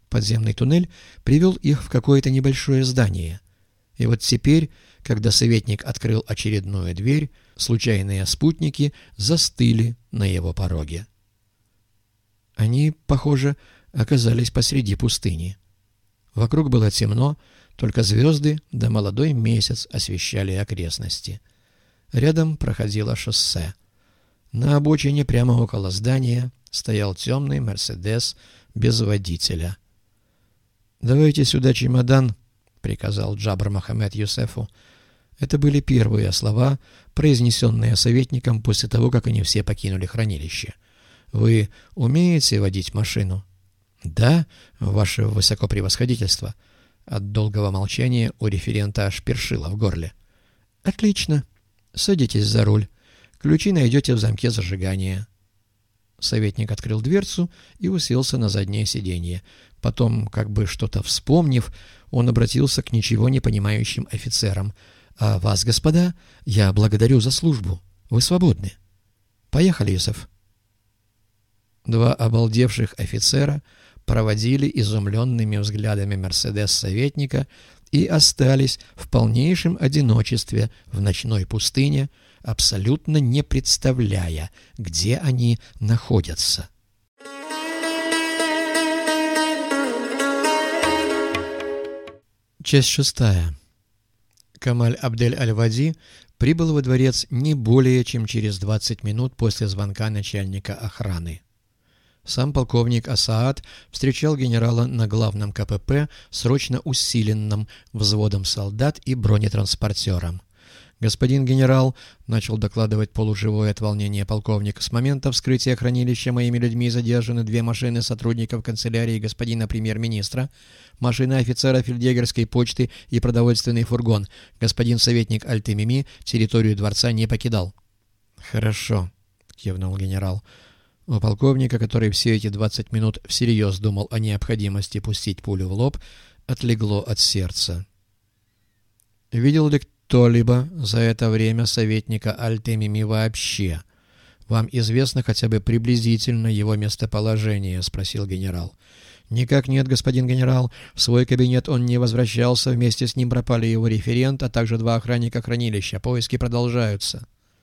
Подземный туннель привел их в какое-то небольшое здание. И вот теперь, когда советник открыл очередную дверь, случайные спутники застыли на его пороге. Они, похоже, оказались посреди пустыни. Вокруг было темно, только звезды да молодой месяц освещали окрестности. Рядом проходило шоссе. На обочине прямо около здания стоял темный «Мерседес» без водителя. «Давайте сюда чемодан», — приказал Джабр Мохаммед Юсефу. Это были первые слова, произнесенные советником после того, как они все покинули хранилище. «Вы умеете водить машину?» «Да, ваше высокопревосходительство». От долгого молчания у референта аж першило в горле. «Отлично. Садитесь за руль. Ключи найдете в замке зажигания». Советник открыл дверцу и уселся на заднее сиденье. Потом, как бы что-то вспомнив, он обратился к ничего не понимающим офицерам. «А вас, господа, я благодарю за службу. Вы свободны. Поехали, Юсеф». Два обалдевших офицера проводили изумленными взглядами «Мерседес» советника и остались в полнейшем одиночестве в ночной пустыне, абсолютно не представляя, где они находятся. Часть 6. Камаль Абдель-Аль-Вади прибыл во дворец не более чем через 20 минут после звонка начальника охраны. Сам полковник Асаад встречал генерала на главном КПП срочно усиленным взводом солдат и бронетранспортером. «Господин генерал», — начал докладывать полуживой от волнения полковник, — «с момента вскрытия хранилища моими людьми задержаны 2 машины сотрудников канцелярии господина премьер-министра, машина офицера фельдъегерской почты и продовольственный фургон. Господин советник Аль-Темими территорию дворца не покидал». «Хорошо», — кивнул генерал. У полковника, который все эти 20 минут всерьез думал о необходимости пустить пулю в лоб, отлегло от сердца. «Видел ли кто-либо за это время советника Аль-Темими вообще? Вам известно хотя бы приблизительно его местоположение?» — спросил генерал. «Никак нет, господин генерал. В свой кабинет он не возвращался. Вместе с ним пропали его референт, а также 2 охранника хранилища. Поиски продолжаются».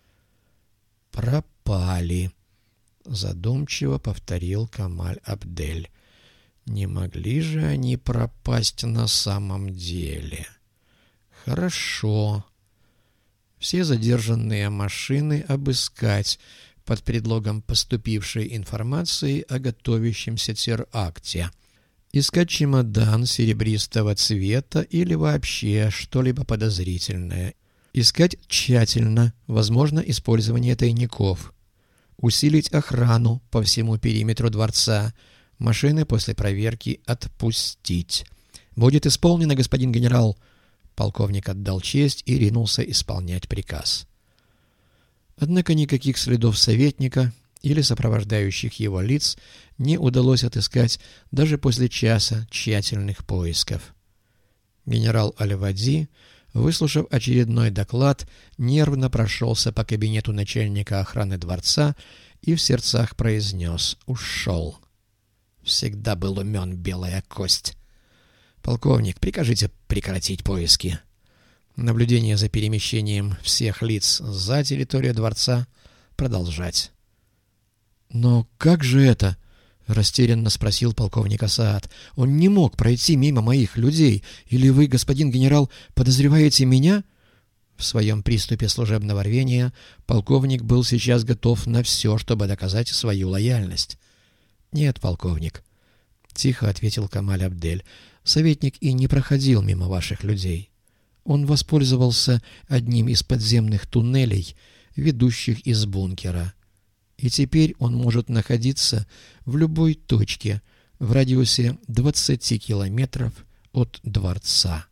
«Пропали», — задумчиво повторил Камаль Абдель. «Не могли же они пропасть на самом деле?» «Хорошо. Все задержанные машины обыскать под предлогом поступившей информации о готовящемся теракте. Искать чемодан серебристого цвета или вообще что-либо подозрительное. Искать тщательно, возможно, использование тайников. Усилить охрану по всему периметру дворца. Машины после проверки отпустить. Будет исполнено, господин генерал». Полковник отдал честь и ринулся исполнять приказ. Однако никаких следов советника или сопровождающих его лиц не удалось отыскать даже после часа тщательных поисков. Генерал Аль-Вади, выслушав очередной доклад, нервно прошелся по кабинету начальника охраны дворца и в сердцах произнес: «Ушел. Всегда был умен, белая кость. Полковник, прикажите прекратить поиски. Наблюдение за перемещением всех лиц за территорию дворца продолжать». «Но как же это?» — растерянно спросил полковник Асаад. «Он не мог пройти мимо моих людей. Или вы, господин генерал, подозреваете меня?» В своем приступе служебного рвения полковник был сейчас готов на все, чтобы доказать свою лояльность. «Нет, полковник», — тихо ответил Камаль Абдель, — «советник и не проходил мимо ваших людей. Он воспользовался одним из подземных туннелей, ведущих из бункера. И теперь он может находиться в любой точке в радиусе 20 километров от дворца».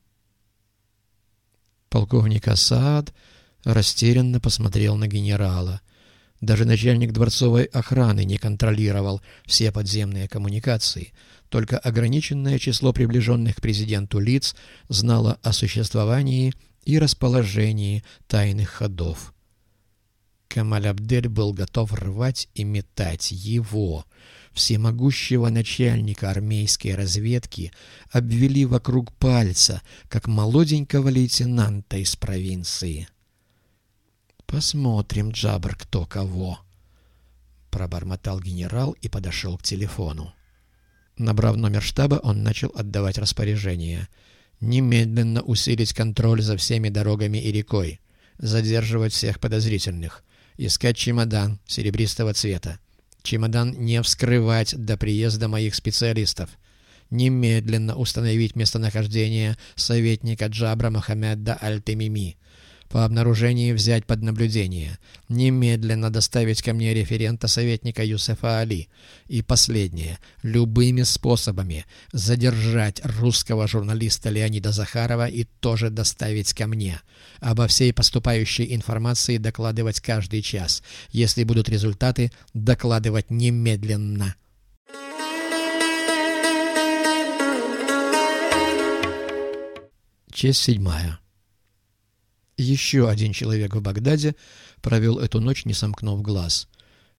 Полковник Асаад растерянно посмотрел на генерала. Даже начальник дворцовой охраны не контролировал все подземные коммуникации. Только ограниченное число приближенных к президенту лиц знало о существовании и расположении тайных ходов. Камаль Абдель был готов рвать и метать его, всемогущего начальника армейской разведки обвели вокруг пальца, как молоденького лейтенанта из провинции. «Посмотрим, Джабр, кто кого», — пробормотал генерал и подошел к телефону. Набрав номер штаба, он начал отдавать распоряжения. Немедленно усилить контроль за всеми дорогами и рекой, задерживать всех подозрительных, искать чемодан серебристого цвета. Чемодан не вскрывать до приезда моих специалистов. Немедленно установить местонахождение советника Джабра Мохаммеда Аль-Темими. По обнаружении взять под наблюдение. Немедленно доставить ко мне референта советника Юсефа Али. И последнее. Любыми способами задержать русского журналиста Леонида Захарова и тоже доставить ко мне. Обо всей поступающей информации докладывать каждый час. Если будут результаты, докладывать немедленно. Часть 7. Еще один человек в Багдаде провел эту ночь, не сомкнув глаз.